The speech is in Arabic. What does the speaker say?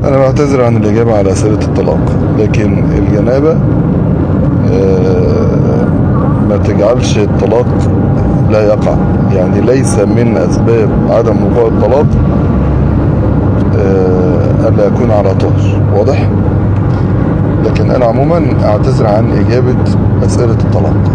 أنا بعتذر عن الإجابة على أسئلة الطلاق، لكن الجنابة ما تجعلش الطلاق لا يقع. يعني ليس من أسباب عدم وقوع الطلاق ألا يكون على طهر. واضح؟ لكن أنا عموما أعتذر عن إجابة أسئلة الطلاق.